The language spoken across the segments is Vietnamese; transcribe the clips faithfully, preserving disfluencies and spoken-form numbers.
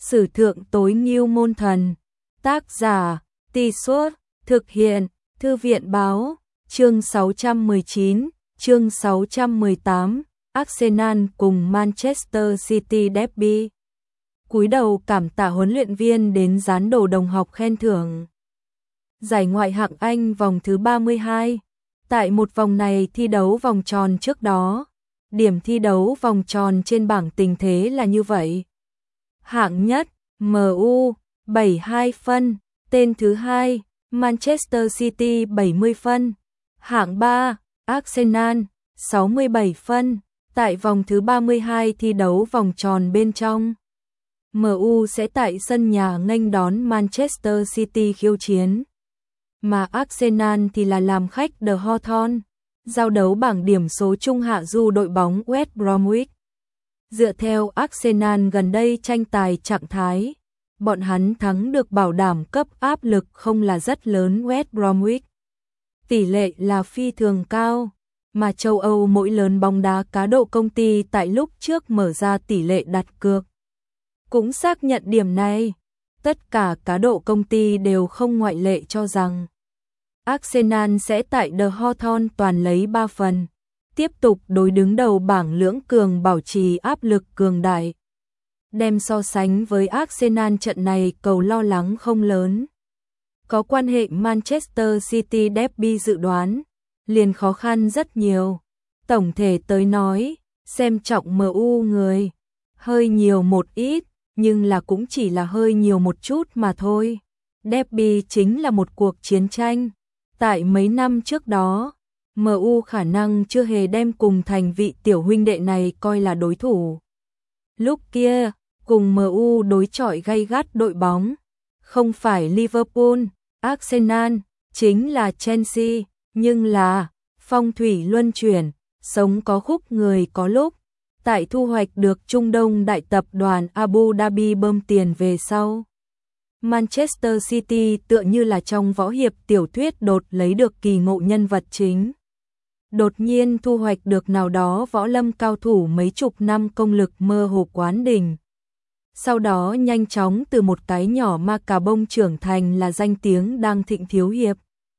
Sử thượng tối ngưu môn thần. Tác giả, Tì Suốt, thực hiện, Thư viện báo, chương sáu trăm mười chín, chương sáu trăm mười tám, Arsenal cùng Manchester City derby. Cúi đầu cảm tạ huấn luyện viên đến dán đồ đồng học khen thưởng. Giải ngoại hạng Anh vòng thứ ba mươi hai. Tại một vòng này thi đấu vòng tròn trước đó, điểm thi đấu vòng tròn trên bảng tình thế là như vậy. Hạng nhất, em u, bảy mươi hai phân, tên thứ hai, Manchester City bảy mươi phân, hạng ba, Arsenal, sáu mươi bảy phân. Tại vòng thứ ba mươi hai thi đấu vòng tròn bên trong, em u sẽ tại sân nhà nghênh đón Manchester City khiêu chiến, mà Arsenal thì là làm khách The Hawthorns, giao đấu bảng điểm số trung hạ du đội bóng West Bromwich. Dựa theo Arsenal gần đây tranh tài trạng thái, bọn hắn thắng được bảo đảm cấp áp lực không là rất lớn West Bromwich. Tỷ lệ là phi thường cao, mà châu Âu mỗi lớn bóng đá cá độ công ty tại lúc trước mở ra tỷ lệ đặt cược cũng xác nhận điểm này. Tất cả cá độ công ty đều không ngoại lệ cho rằng Arsenal sẽ tại The Hawthorns toàn lấy ba phần, tiếp tục đối đứng đầu bảng lưỡng cường bảo trì áp lực cường đại. Đem so sánh với Arsenal trận này cầu lo lắng không lớn. Có quan hệ Manchester City derby dự đoán, liền khó khăn rất nhiều. Tổng thể tới nói, xem trọng em u người, hơi nhiều một ít, nhưng là cũng chỉ là hơi nhiều một chút mà thôi. Derby chính là một cuộc chiến tranh. Tại mấy năm trước đó, em u khả năng chưa hề đem cùng thành vị tiểu huynh đệ này coi là đối thủ. Lúc kia, cùng em u đối chọi gay gắt đội bóng, không phải Liverpool, Arsenal, chính là Chelsea, nhưng là phong thủy luân chuyển, sống có khúc người có lúc. Tại thu hoạch được Trung Đông đại tập đoàn Abu Dhabi bơm tiền về sau, Manchester City tựa như là trong võ hiệp tiểu thuyết đột lấy được kỳ ngộ nhân vật chính. Đột nhiên thu hoạch được nào đó võ lâm cao thủ mấy chục năm công lực mơ hồ quán đỉnh. Sau đó nhanh chóng từ một cái nhỏ ma cà bông trưởng thành là danh tiếng đang thịnh thiếu hiệp.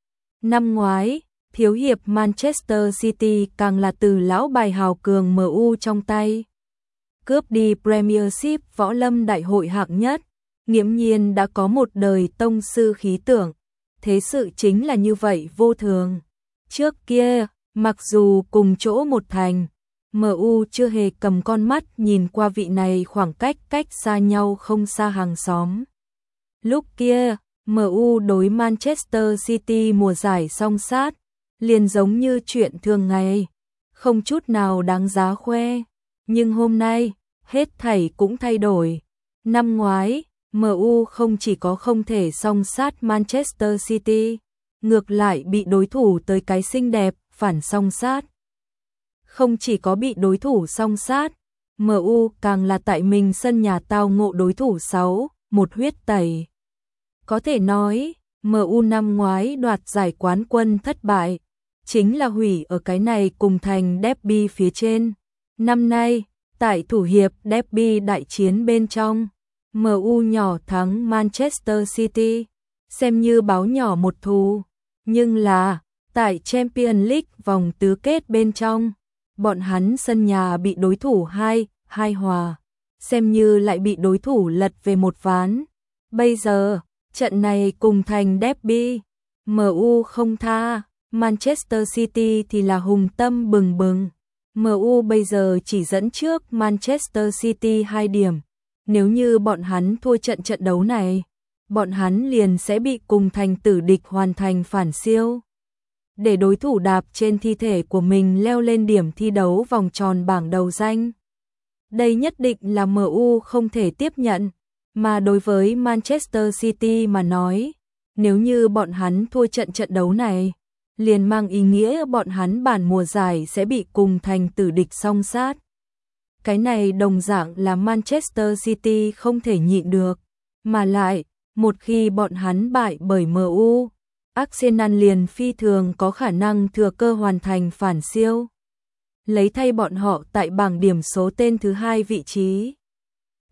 Năm ngoái, thiếu hiệp Manchester City càng là từ lão bài hào cường em u trong tay cướp đi Premiership võ lâm đại hội hạng nhất, nghiễm nhiên đã có một đời tông sư khí tượng. Thế sự chính là như vậy vô thường. Trước kia, mặc dù cùng chỗ một thành, em u chưa hề cầm con mắt nhìn qua vị này khoảng cách cách xa nhau không xa hàng xóm. Lúc kia, em u đối Manchester City mùa giải song sát, liền giống như chuyện thường ngày, không chút nào đáng giá khoe. Nhưng hôm nay, hết thảy cũng thay đổi. Năm ngoái, em u không chỉ có không thể song sát Manchester City, ngược lại bị đối thủ tới cái xinh đẹp, phản song sát. Không chỉ có bị đối thủ song sát, em u càng là tại mình sân nhà tao ngộ đối thủ sáu, một huyết tẩy. Có thể nói, em u năm ngoái đoạt giải quán quân thất bại, chính là hủy ở cái này cùng thành derby phía trên. Năm nay, tại thủ hiệp derby đại chiến bên trong, em u nhỏ thắng Manchester City, xem như báo nhỏ một thù. Nhưng là, tại Champions League vòng tứ kết bên trong, bọn hắn sân nhà bị đối thủ hai, hai hòa, xem như lại bị đối thủ lật về một ván. Bây giờ, trận này cùng thành derby, em u không tha, Manchester City thì là hùng tâm bừng bừng. em u bây giờ chỉ dẫn trước Manchester City hai điểm. Nếu như bọn hắn thua trận trận đấu này, bọn hắn liền sẽ bị cùng thành tử địch hoàn thành phản siêu, để đối thủ đạp trên thi thể của mình leo lên điểm thi đấu vòng tròn bảng đầu danh. Đây nhất định là em u không thể tiếp nhận, mà đối với Manchester City mà nói, nếu như bọn hắn thua trận trận đấu này, liền mang ý nghĩa bọn hắn bản mùa giải sẽ bị cùng thành tử địch song sát. Cái này đồng dạng là Manchester City không thể nhịn được, mà lại, một khi bọn hắn bại bởi em u, Arsenal liền phi thường có khả năng thừa cơ hoàn thành phản siêu, lấy thay bọn họ tại bảng điểm số tên thứ hai vị trí.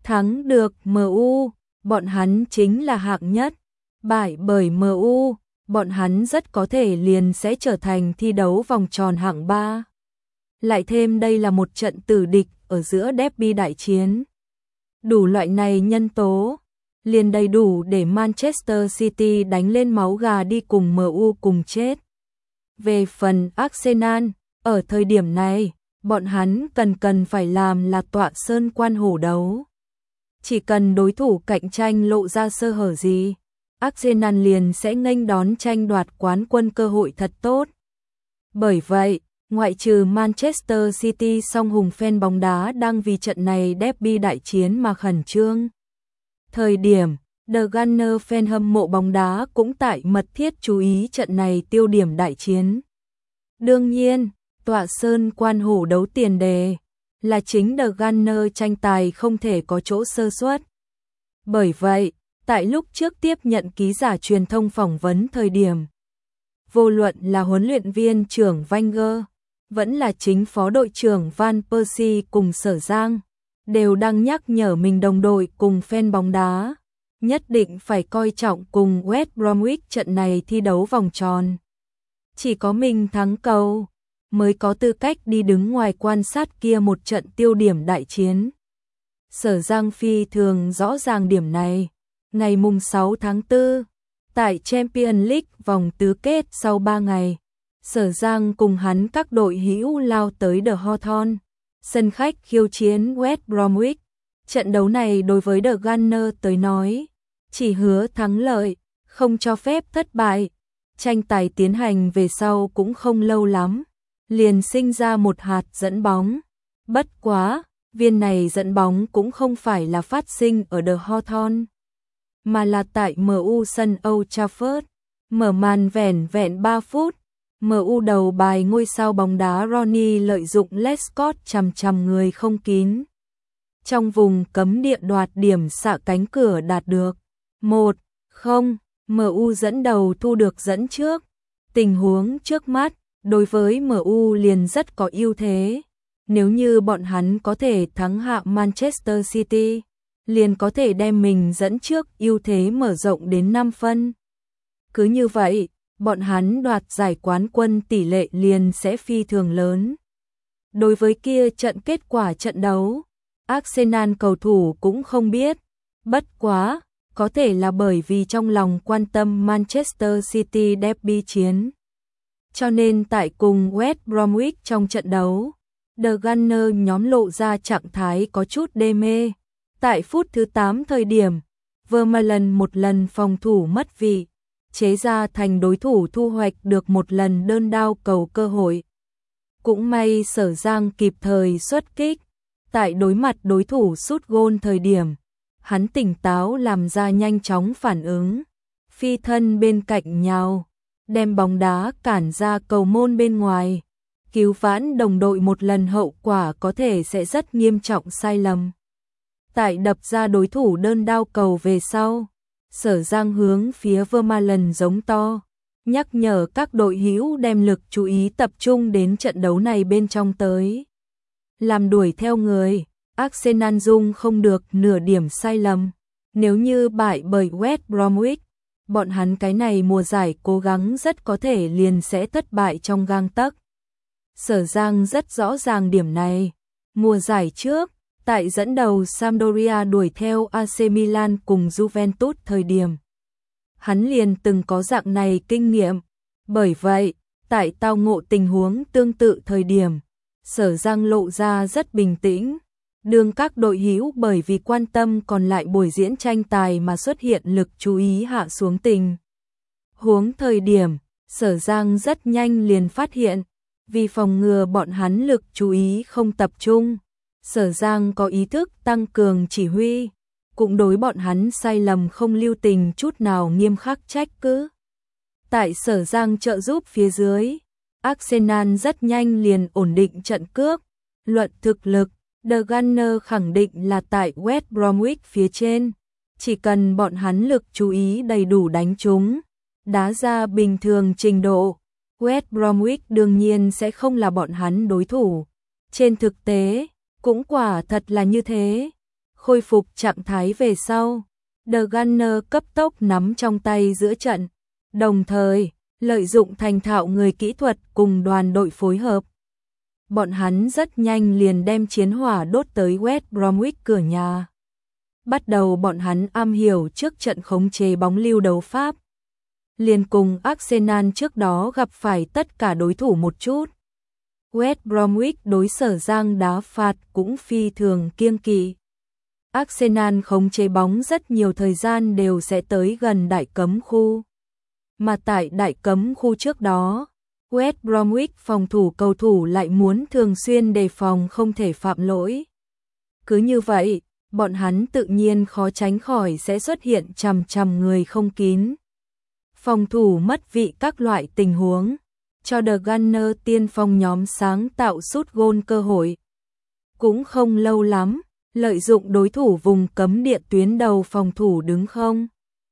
Thắng được em u, bọn hắn chính là hạng nhất. Bại bởi em u, bọn hắn rất có thể liền sẽ trở thành thi đấu vòng tròn hạng ba. Lại thêm đây là một trận tử địch ở giữa derby đại chiến. Đủ loại này nhân tố, liền đầy đủ để Manchester City đánh lên máu gà đi cùng em u cùng chết. Về phần Arsenal, ở thời điểm này, bọn hắn cần cần phải làm là tọa sơn quan hổ đấu. Chỉ cần đối thủ cạnh tranh lộ ra sơ hở gì, Arsenal liền sẽ nghênh đón tranh đoạt quán quân cơ hội thật tốt. Bởi vậy, ngoại trừ Manchester City, song hùng fan bóng đá đang vì trận này derby đại chiến mà khẩn trương. Thời điểm, The Gunner fan hâm mộ bóng đá cũng tại mật thiết chú ý trận này tiêu điểm đại chiến. Đương nhiên, tọa sơn quan hổ đấu tiền đề là chính The Gunner tranh tài không thể có chỗ sơ suất. Bởi vậy, tại lúc trước tiếp nhận ký giả truyền thông phỏng vấn thời điểm, vô luận là huấn luyện viên trưởng Wenger, vẫn là chính phó đội trưởng Van Persie cùng Sở Giang, đều đang nhắc nhở mình đồng đội cùng fan bóng đá, nhất định phải coi trọng cùng West Bromwich trận này thi đấu vòng tròn. Chỉ có mình thắng cầu mới có tư cách đi đứng ngoài quan sát kia một trận tiêu điểm đại chiến. Sở Giang phi thường rõ ràng điểm này. Ngày mùng sáu tháng tư, tại Champions League vòng tứ kết sau ba ngày, Sở Giang cùng hắn các đội hữu lao tới The Hawthorne, sân khách khiêu chiến West Bromwich. Trận đấu này đối với The Gunner tới nói, chỉ hứa thắng lợi, không cho phép thất bại. Tranh tài tiến hành về sau cũng không lâu lắm, liền sinh ra một hạt dẫn bóng. Bất quá, viên này dẫn bóng cũng không phải là phát sinh ở The Hawthorne, mà là tại em u sân Old Trafford. Mở màn vẻn vẹn ba phút, em u đầu bài ngôi sao bóng đá Ronnie lợi dụng Lescott chằm chằm người không kín. Trong vùng cấm địa đoạt điểm xạ cánh cửa đạt được một không, em u dẫn đầu thu được dẫn trước. Tình huống trước mắt, đối với em u liền rất có ưu thế. Nếu như bọn hắn có thể thắng hạ Manchester City, liền có thể đem mình dẫn trước ưu thế mở rộng đến năm phân. Cứ như vậy, bọn hắn đoạt giải quán quân tỷ lệ liền sẽ phi thường lớn. Đối với kia trận kết quả trận đấu, Arsenal cầu thủ cũng không biết. Bất quá, có thể là bởi vì trong lòng quan tâm Manchester City derby chiến. Cho nên tại cùng West Bromwich trong trận đấu, The Gunner nhóm lộ ra trạng thái có chút đê mê. Tại phút thứ tám thời điểm, Vermaelen một lần phòng thủ mất vị, chế ra thành đối thủ thu hoạch được một lần đơn đao cầu cơ hội. Cũng may Sở Giang kịp thời xuất kích, tại đối mặt đối thủ sút gôn thời điểm, hắn tỉnh táo làm ra nhanh chóng phản ứng, phi thân bên cạnh nhào, đem bóng đá cản ra cầu môn bên ngoài, cứu vãn đồng đội một lần hậu quả có thể sẽ rất nghiêm trọng sai lầm. Tại đập ra đối thủ đơn đao cầu về sau, Sở Giang hướng phía Vermaelen giống to, nhắc nhở các đội hữu đem lực chú ý tập trung đến trận đấu này bên trong tới. Làm đuổi theo người, Arsenal dung không được nửa điểm sai lầm. Nếu như bại bởi West Bromwich, bọn hắn cái này mùa giải cố gắng rất có thể liền sẽ thất bại trong gang tấc. Sở Giang rất rõ ràng điểm này. Mùa giải trước, tại dẫn đầu Sampdoria đuổi theo a xê Milan cùng Juventus thời điểm, hắn liền từng có dạng này kinh nghiệm. Bởi vậy, tại tao ngộ tình huống tương tự thời điểm, Sở Giang lộ ra rất bình tĩnh. Đương các đội hữu bởi vì quan tâm còn lại buổi diễn tranh tài mà xuất hiện lực chú ý hạ xuống tình huống thời điểm, Sở Giang rất nhanh liền phát hiện, vì phòng ngừa bọn hắn lực chú ý không tập trung, Sở Giang có ý thức tăng cường chỉ huy, cũng đối bọn hắn sai lầm không lưu tình chút nào nghiêm khắc trách cứ. Tại Sở Giang trợ giúp phía dưới, Arsenal rất nhanh liền ổn định trận cước. Luận thực lực, The Gunner khẳng định là tại West Bromwich phía trên, chỉ cần bọn hắn lực chú ý đầy đủ đánh chúng, đá ra bình thường trình độ, West Bromwich đương nhiên sẽ không là bọn hắn đối thủ. Trên thực tế, cũng quả thật là như thế. khôi phục trạng thái về sau, The Gunner cấp tốc nắm trong tay giữa trận, đồng thời lợi dụng thành thạo người kỹ thuật cùng đoàn đội phối hợp. Bọn hắn rất nhanh liền đem chiến hỏa đốt tới West Bromwich cửa nhà. Bắt đầu bọn hắn am hiểu trước trận khống chế bóng lưu đấu pháp. Liền cùng Arsenal trước đó gặp phải tất cả đối thủ một chút. West Bromwich đối Sở Giang đá phạt cũng phi thường kiêng kỵ. Arsenal khống chế bóng rất nhiều thời gian đều sẽ tới gần đại cấm khu. Mà tại đại cấm khu trước đó, West Bromwich phòng thủ cầu thủ lại muốn thường xuyên đề phòng không thể phạm lỗi. Cứ như vậy, bọn hắn tự nhiên khó tránh khỏi sẽ xuất hiện chằm chằm người không kín. Phòng thủ mất vị các loại tình huống, cho The Gunner tiên phong nhóm sáng tạo sút gôn cơ hội. Cũng không lâu lắm, lợi dụng đối thủ vùng cấm địa tuyến đầu phòng thủ đứng không.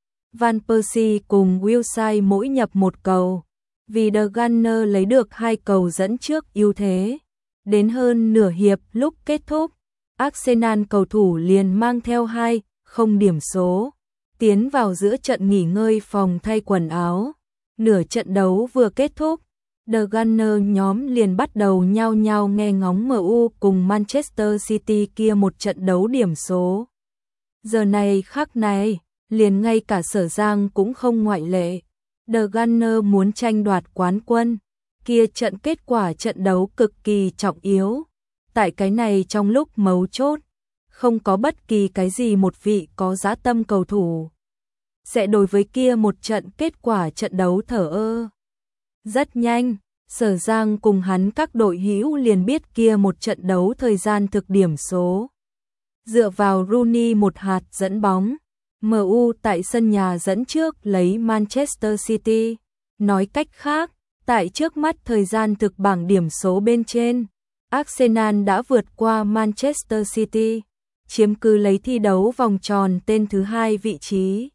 Van Persie cùng Wilshere mỗi nhập một cầu, vì The Gunner lấy được hai cầu dẫn trước ưu thế. Đến hơn nửa hiệp lúc kết thúc, Arsenal cầu thủ liền mang theo hai không điểm số, tiến vào giữa trận nghỉ ngơi phòng thay quần áo. Nửa trận đấu vừa kết thúc, The Gunner nhóm liền bắt đầu nhao nhao nghe ngóng em u cùng Manchester City kia một trận đấu điểm số. Giờ này khắc này, liền ngay cả Sở Giang cũng không ngoại lệ. The Gunner muốn tranh đoạt quán quân, kia trận kết quả trận đấu cực kỳ trọng yếu. Tại cái này trong lúc mấu chốt, không có bất kỳ cái gì một vị có dã tâm cầu thủ sẽ đối với kia một trận kết quả trận đấu thờ ơ. Rất nhanh, Sở Giang cùng hắn các đội hữu liền biết kia một trận đấu thời gian thực điểm số. Dựa vào Rooney một hạt dẫn bóng, em u tại sân nhà dẫn trước lấy Manchester City. Nói cách khác, tại trước mắt thời gian thực bảng điểm số bên trên, Arsenal đã vượt qua Manchester City, chiếm cứ lấy thi đấu vòng tròn tên thứ hai vị trí.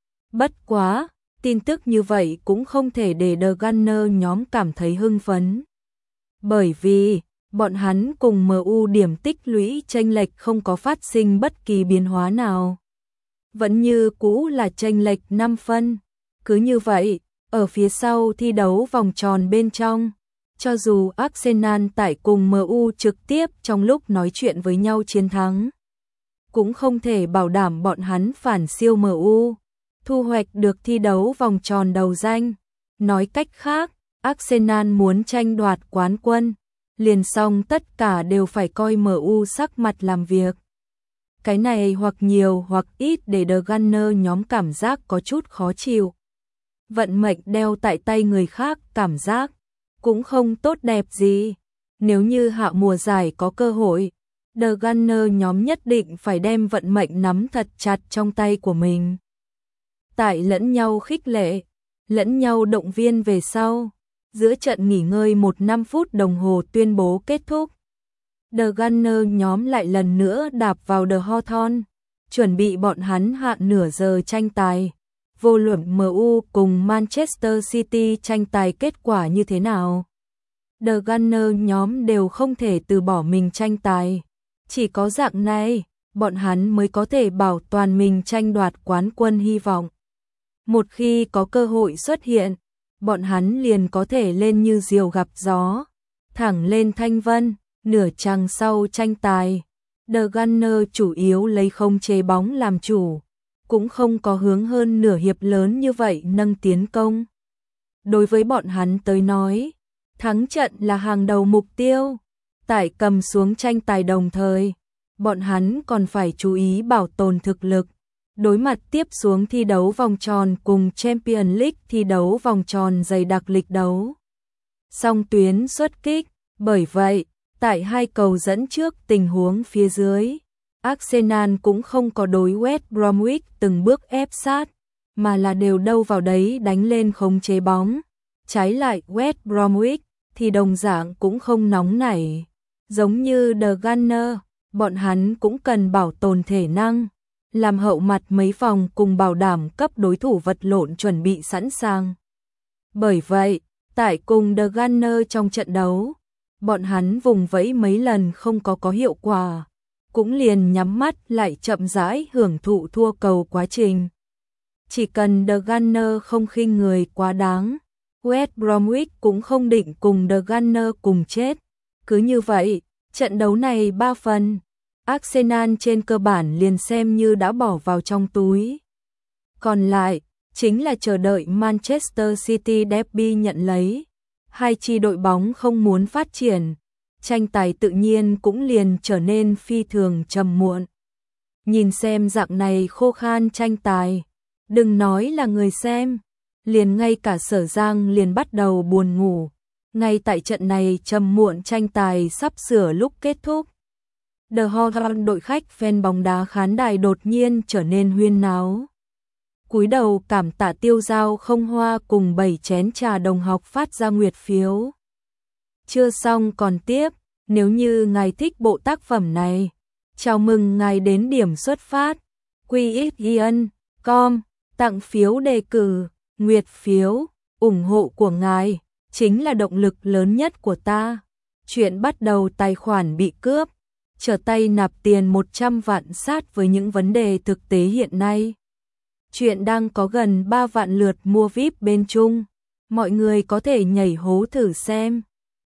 Bất quá, tin tức như vậy cũng không thể để The Gunner nhóm cảm thấy hưng phấn. Bởi vì, bọn hắn cùng em u điểm tích lũy chênh lệch không có phát sinh bất kỳ biến hóa nào. Vẫn như cũ là chênh lệch năm phân. Cứ như vậy, ở phía sau thi đấu vòng tròn bên trong, cho dù Arsenal tại cùng em u trực tiếp trong lúc nói chuyện với nhau chiến thắng, cũng không thể bảo đảm bọn hắn phản siêu em u, thu hoạch được thi đấu vòng tròn đầu danh. Nói cách khác, Arsenal muốn tranh đoạt quán quân, liền xong tất cả đều phải coi em u sắc mặt làm việc. Cái này hoặc nhiều hoặc ít để The Gunner nhóm cảm giác có chút khó chịu. Vận mệnh đeo tại tay người khác cảm giác cũng không tốt đẹp gì. Nếu như hạ mùa giải có cơ hội, The Gunner nhóm nhất định phải đem vận mệnh nắm thật chặt trong tay của mình. Tại lẫn nhau khích lệ, lẫn nhau động viên về sau, giữa trận nghỉ ngơi một năm phút đồng hồ tuyên bố kết thúc. The Gunner nhóm lại lần nữa đạp vào The Hawthorne, chuẩn bị bọn hắn hạ nửa giờ tranh tài. Vô luận em u cùng Manchester City tranh tài kết quả như thế nào, The Gunner nhóm đều không thể từ bỏ mình tranh tài. Chỉ có dạng này, bọn hắn mới có thể bảo toàn mình tranh đoạt quán quân hy vọng. Một khi có cơ hội xuất hiện, bọn hắn liền có thể lên như diều gặp gió, thẳng lên thanh vân. Nửa chặng sau tranh tài, The Gunner chủ yếu lấy không chế bóng làm chủ, cũng không có hướng hơn nửa hiệp lớn như vậy nâng tiến công. Đối với bọn hắn tới nói, thắng trận là hàng đầu mục tiêu. Tại cầm xuống tranh tài đồng thời, bọn hắn còn phải chú ý bảo tồn thực lực, đối mặt tiếp xuống thi đấu vòng tròn cùng Champions League thi đấu vòng tròn dày đặc lịch đấu. Song tuyến xuất kích, bởi vậy, tại hai cầu dẫn trước tình huống phía dưới, Arsenal cũng không có đối West Bromwich từng bước ép sát, mà là đều đâu vào đấy đánh lên khống chế bóng. Trái lại West Bromwich thì đồng dạng cũng không nóng nảy. Giống như The Gunner, bọn hắn cũng cần bảo tồn thể năng, làm hậu mặt mấy vòng cùng bảo đảm cấp đối thủ vật lộn chuẩn bị sẵn sàng. Bởi vậy, tại cùng The Gunner trong trận đấu, bọn hắn vùng vẫy mấy lần không có có hiệu quả, cũng liền nhắm mắt lại chậm rãi hưởng thụ thua cầu quá trình. Chỉ cần The Gunner không khinh người quá đáng, West Bromwich cũng không định cùng The Gunner cùng chết. Cứ như vậy, trận đấu này ba phần, Arsenal trên cơ bản liền xem như đã bỏ vào trong túi. Còn lại, chính là chờ đợi Manchester City derby nhận lấy. Hai chi đội bóng không muốn phát triển, tranh tài tự nhiên cũng liền trở nên phi thường trầm muộn. Nhìn xem dạng này khô khan tranh tài, đừng nói là người xem, liền ngay cả Sở Giang liền bắt đầu buồn ngủ. Ngay tại trận này trầm muộn tranh tài sắp sửa lúc kết thúc, The Horn đội khách fan bóng đá khán đài đột nhiên trở nên huyên náo. Cúi đầu cảm tạ Tiêu Giao không hoa cùng bảy chén trà đồng học phát ra nguyệt phiếu. Chưa xong còn tiếp, nếu như ngài thích bộ tác phẩm này, chào mừng ngài đến điểm xuất phát quy x ian chấm com tặng phiếu đề cử, nguyệt phiếu, ủng hộ của ngài chính là động lực lớn nhất của ta. Chuyện bắt đầu tài khoản bị cướp, trở tay nạp tiền một trăm vạn sát với những vấn đề thực tế hiện nay. Chuyện đang có gần ba vạn lượt mua vi ai pi bên Trung, mọi người có thể nhảy hố thử xem.